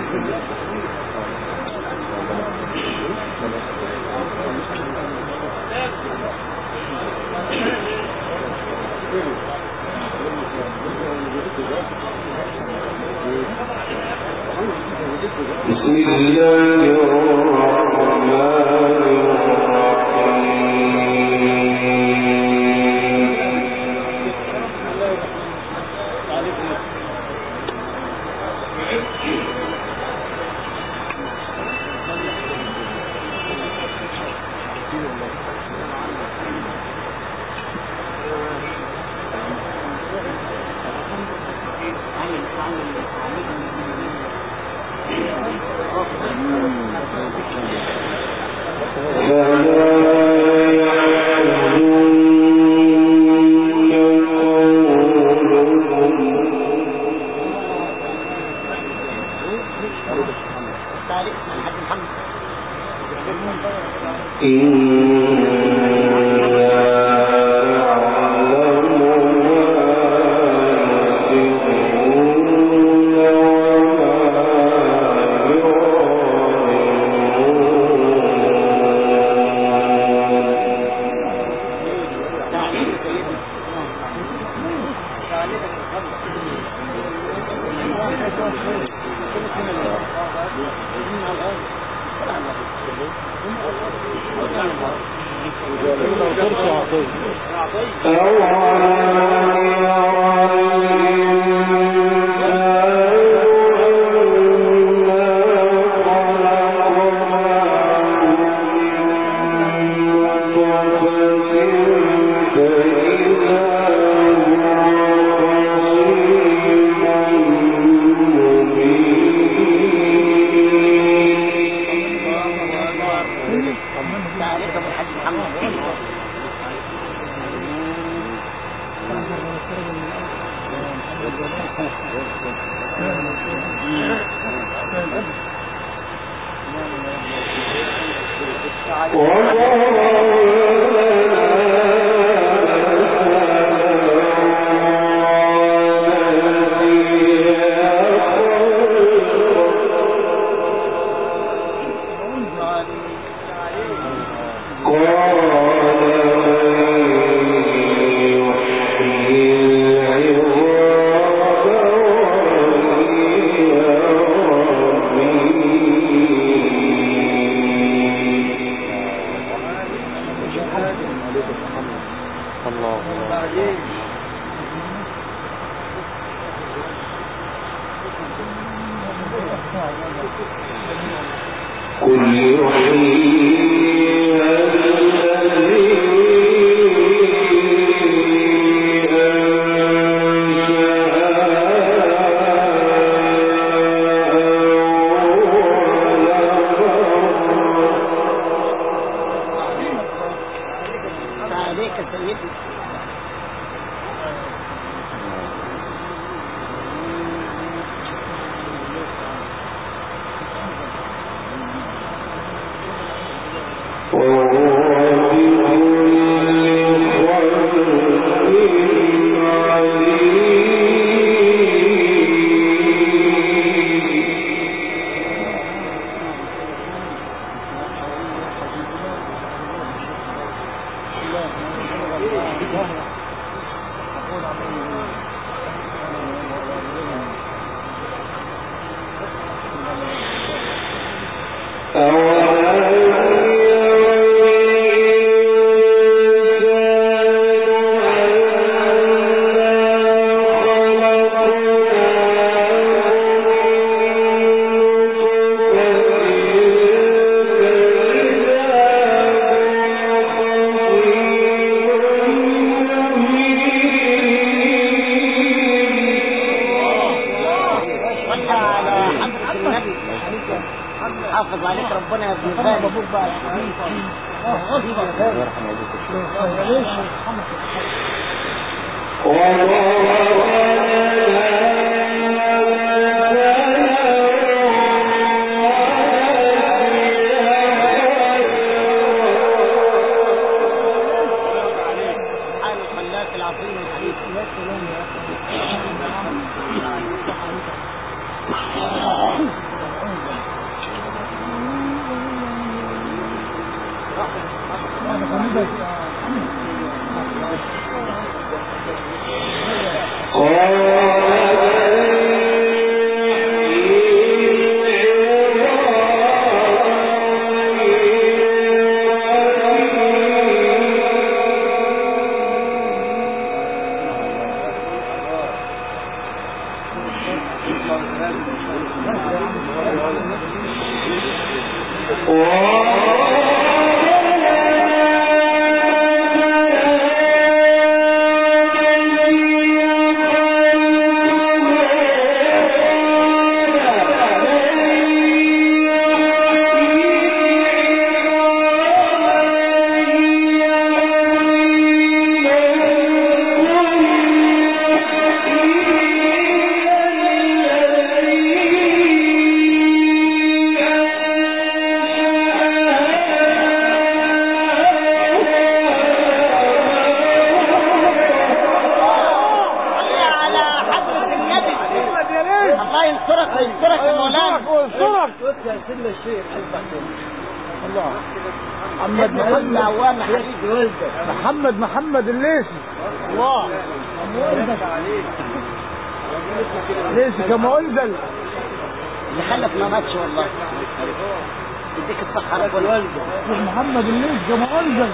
بسم الله الرحمن حافظ عليك ربنا يا ابن الغالي. محمد الليثي الله ليثي كما انزل اللي خلف ما ماتش والله يديك الصحة رب والوالد محمد الليثي كما انزل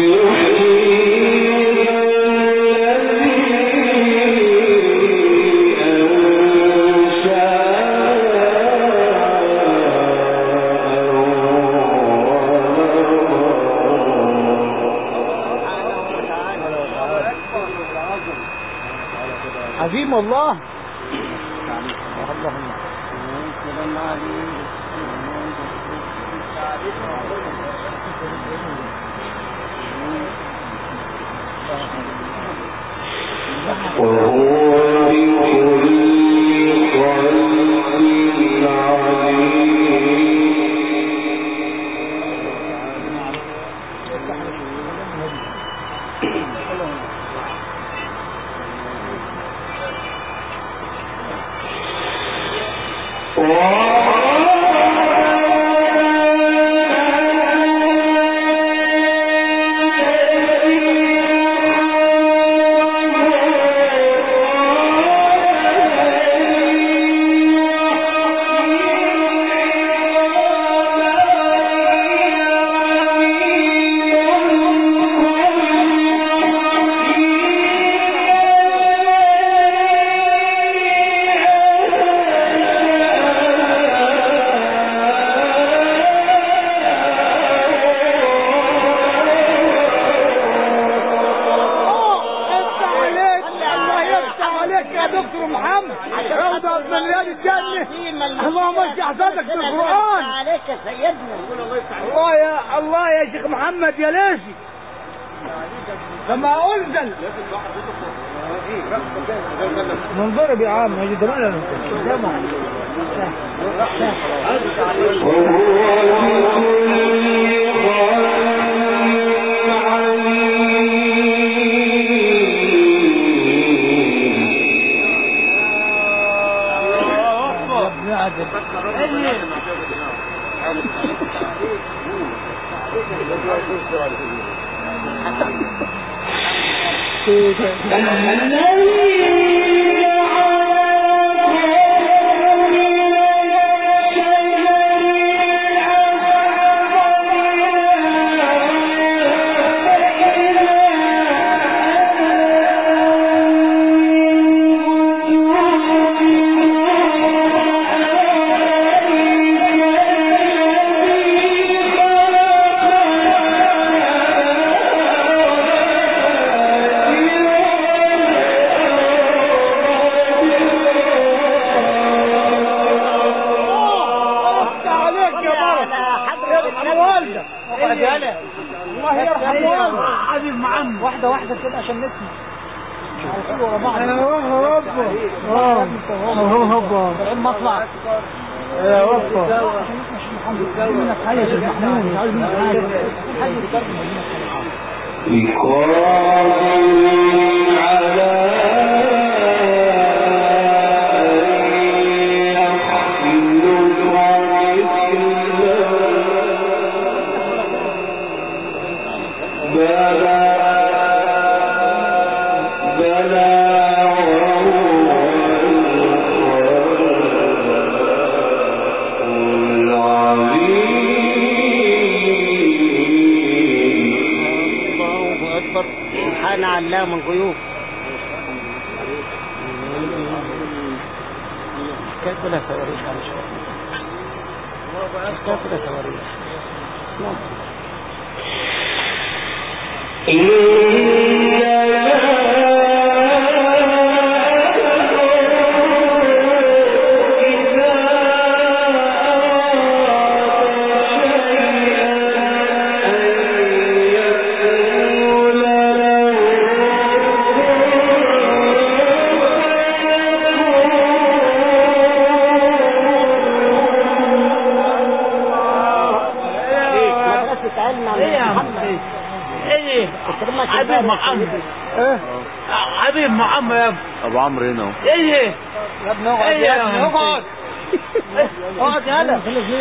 عظيم الله وهو بكل خلق عليم اللهم اشرح صدرك بالقرآن عليك يا سيدنا. الله يا شيخ محمد يا ليثي لما انزل منضرب يا عم هيجي دماغنا الله يرحم والدك عزيز معم واحدة واحدة كده عشان نسمع ورا بعض هوبا المطلع يا وفا منك حاجة يا شيخ محمود مش عايز منك حاجة على لا من غيوب كيف لا تواريخ على شوية كيف لا تواريخ حبيب محمد يا ابو عمرو هنا اهو. ايه يا ابني اقعد يا ابني اقعد اقعد يلا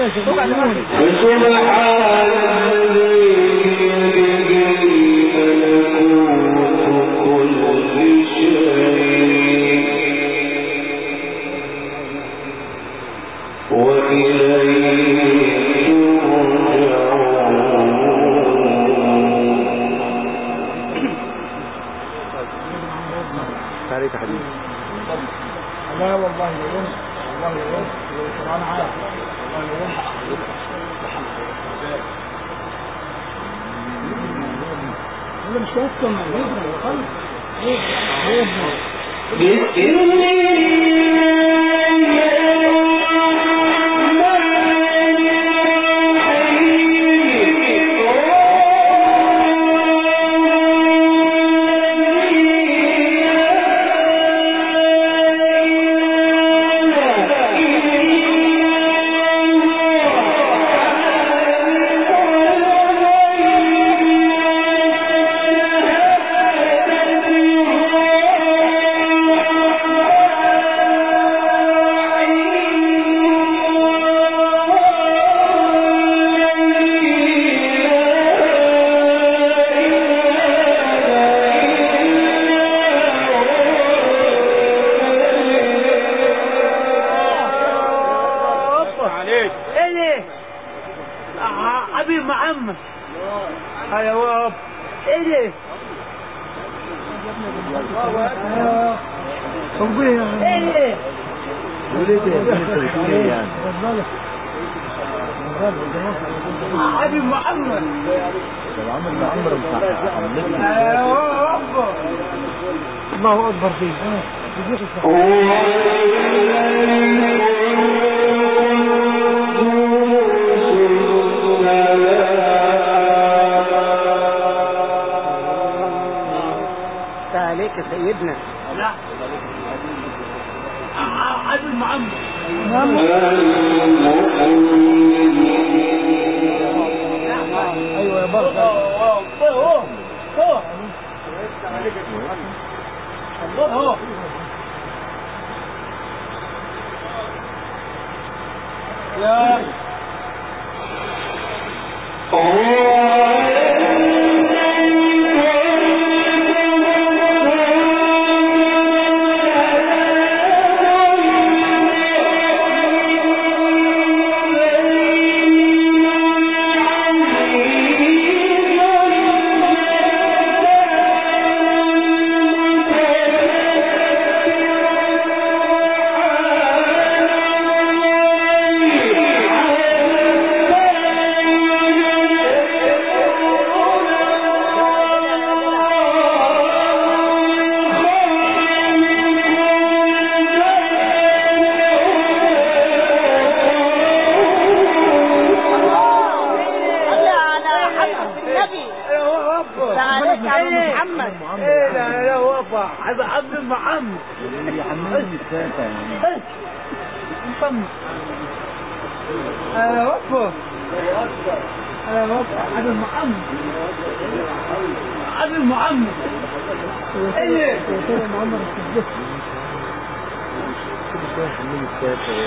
عليك يا حبيبي. لا والله يوم والله يوم انا عارف والله يوم ولا مش هيسكن يبرد خالص حبيب محمد هيا واب ايه ده ايه حبيب محمد الله اكبر فيه عليك يا سيدنا لا حبيب محمد ايوه يا بركه الله يا عبد محمد يحملني السافة يعني محمد وقفه عبد محمد عبد محمد ايه محمد يحملني السافة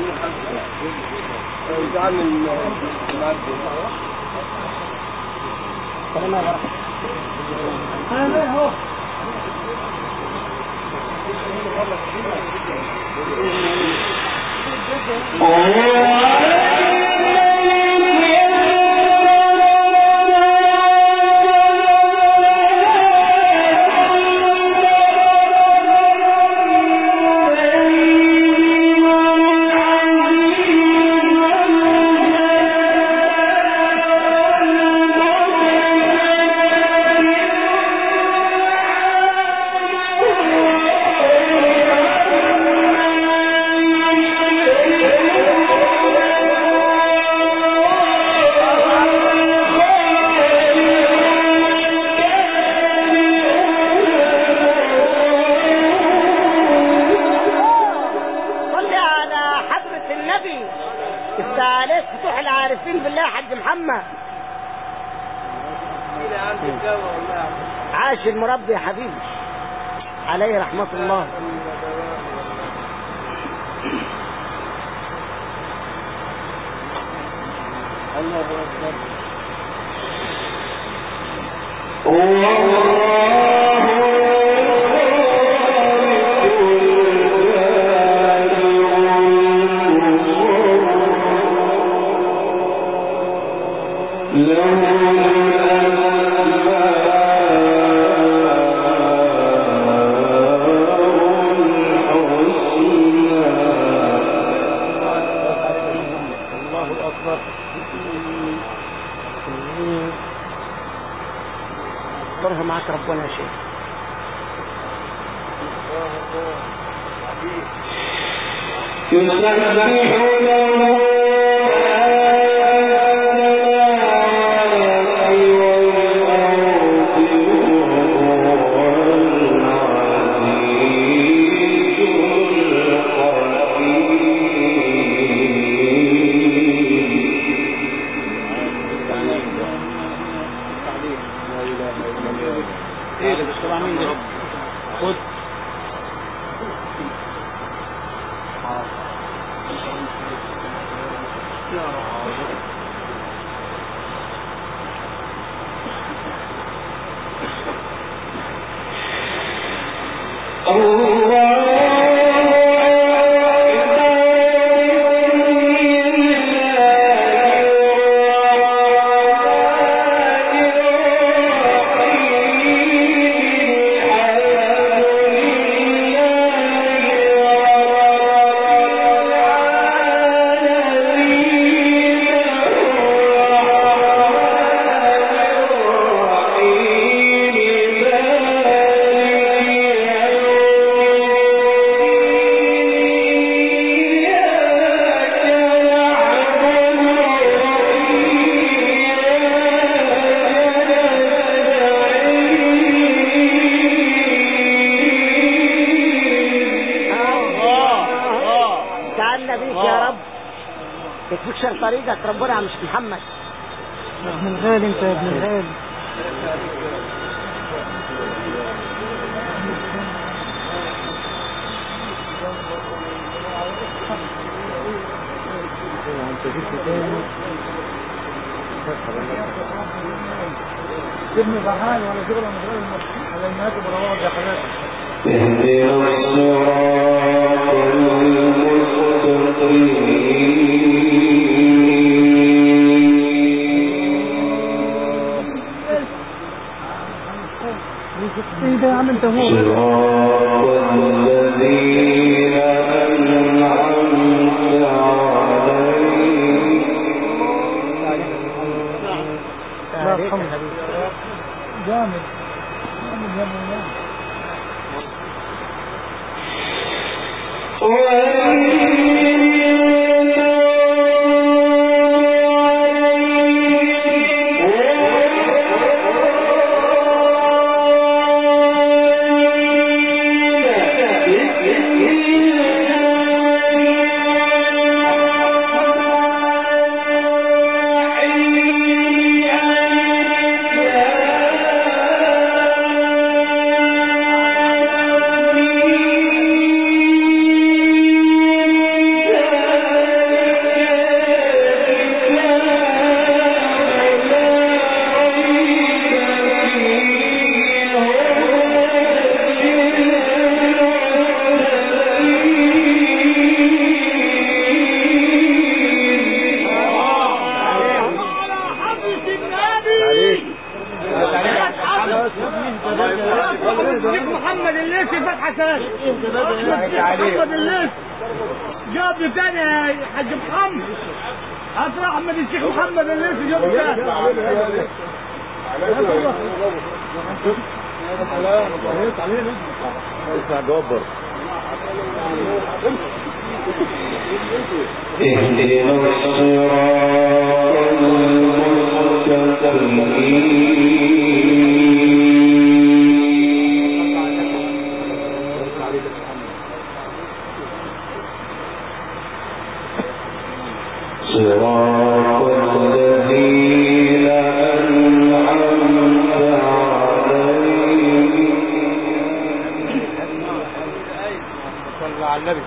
عاش المربي يا حبيبي عليه رحمة الله. الله أكبر. اذكرها معك ربنا يا شيخ. يسبح له تكشر طريقك ربنا مش محمد. يا ابن الغالي انت يا ابن الغالي. ابن فرحان ولا شغل من غير على المات ورواه يا حبايبي. اهدنا الصراط المستقيم. ايه ده يا عم انت هو صراط الذين أنعمت عليهم. لا الحمد جامد جامد. جبته تاني يا حاج محمد. افرح احمد الشيخ محمد اللي لسه جبته تاني. اسمع جبر. اهدنا الصراط المستقيم صراط الذين أنعمت عليهم صلى على النبي.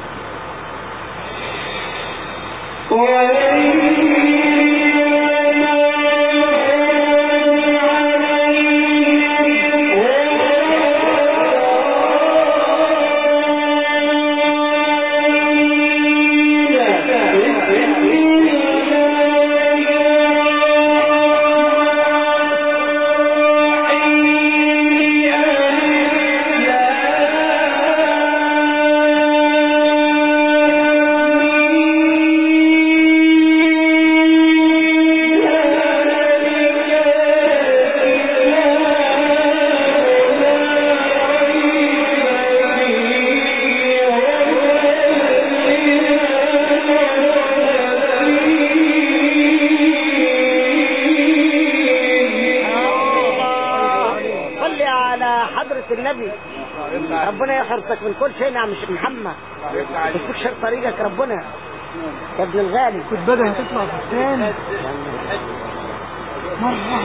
النبي ربنا يحرسك من كل شيء. نعم الشيخ محمد تفك شر طريقك ربنا يا ابن الغالي. كنت بدأ تطلع في الثاني مرة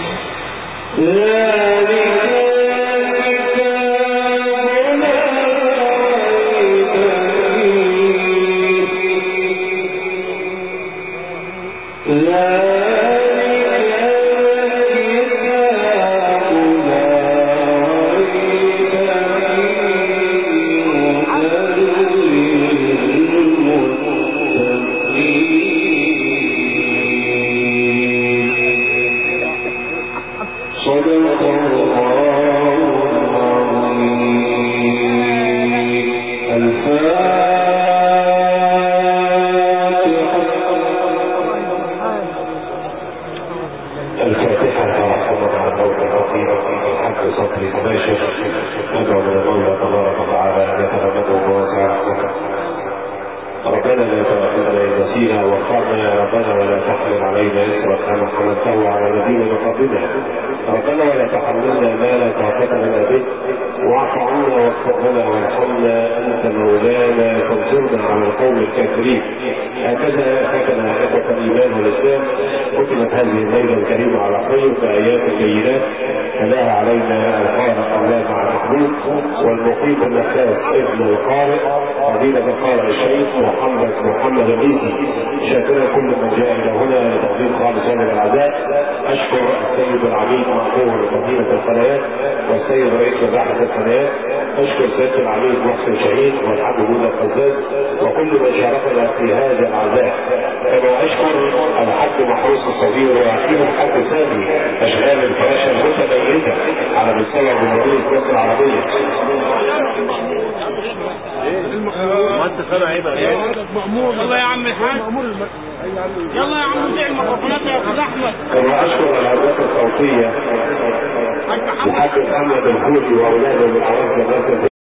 يلا يا عم الحاج يلا يا عم زي الميكروفونات يا استاذ احمد. كما اشكر الهندسه الصوتيه الحاج محمد الخولي واولاده من اعراض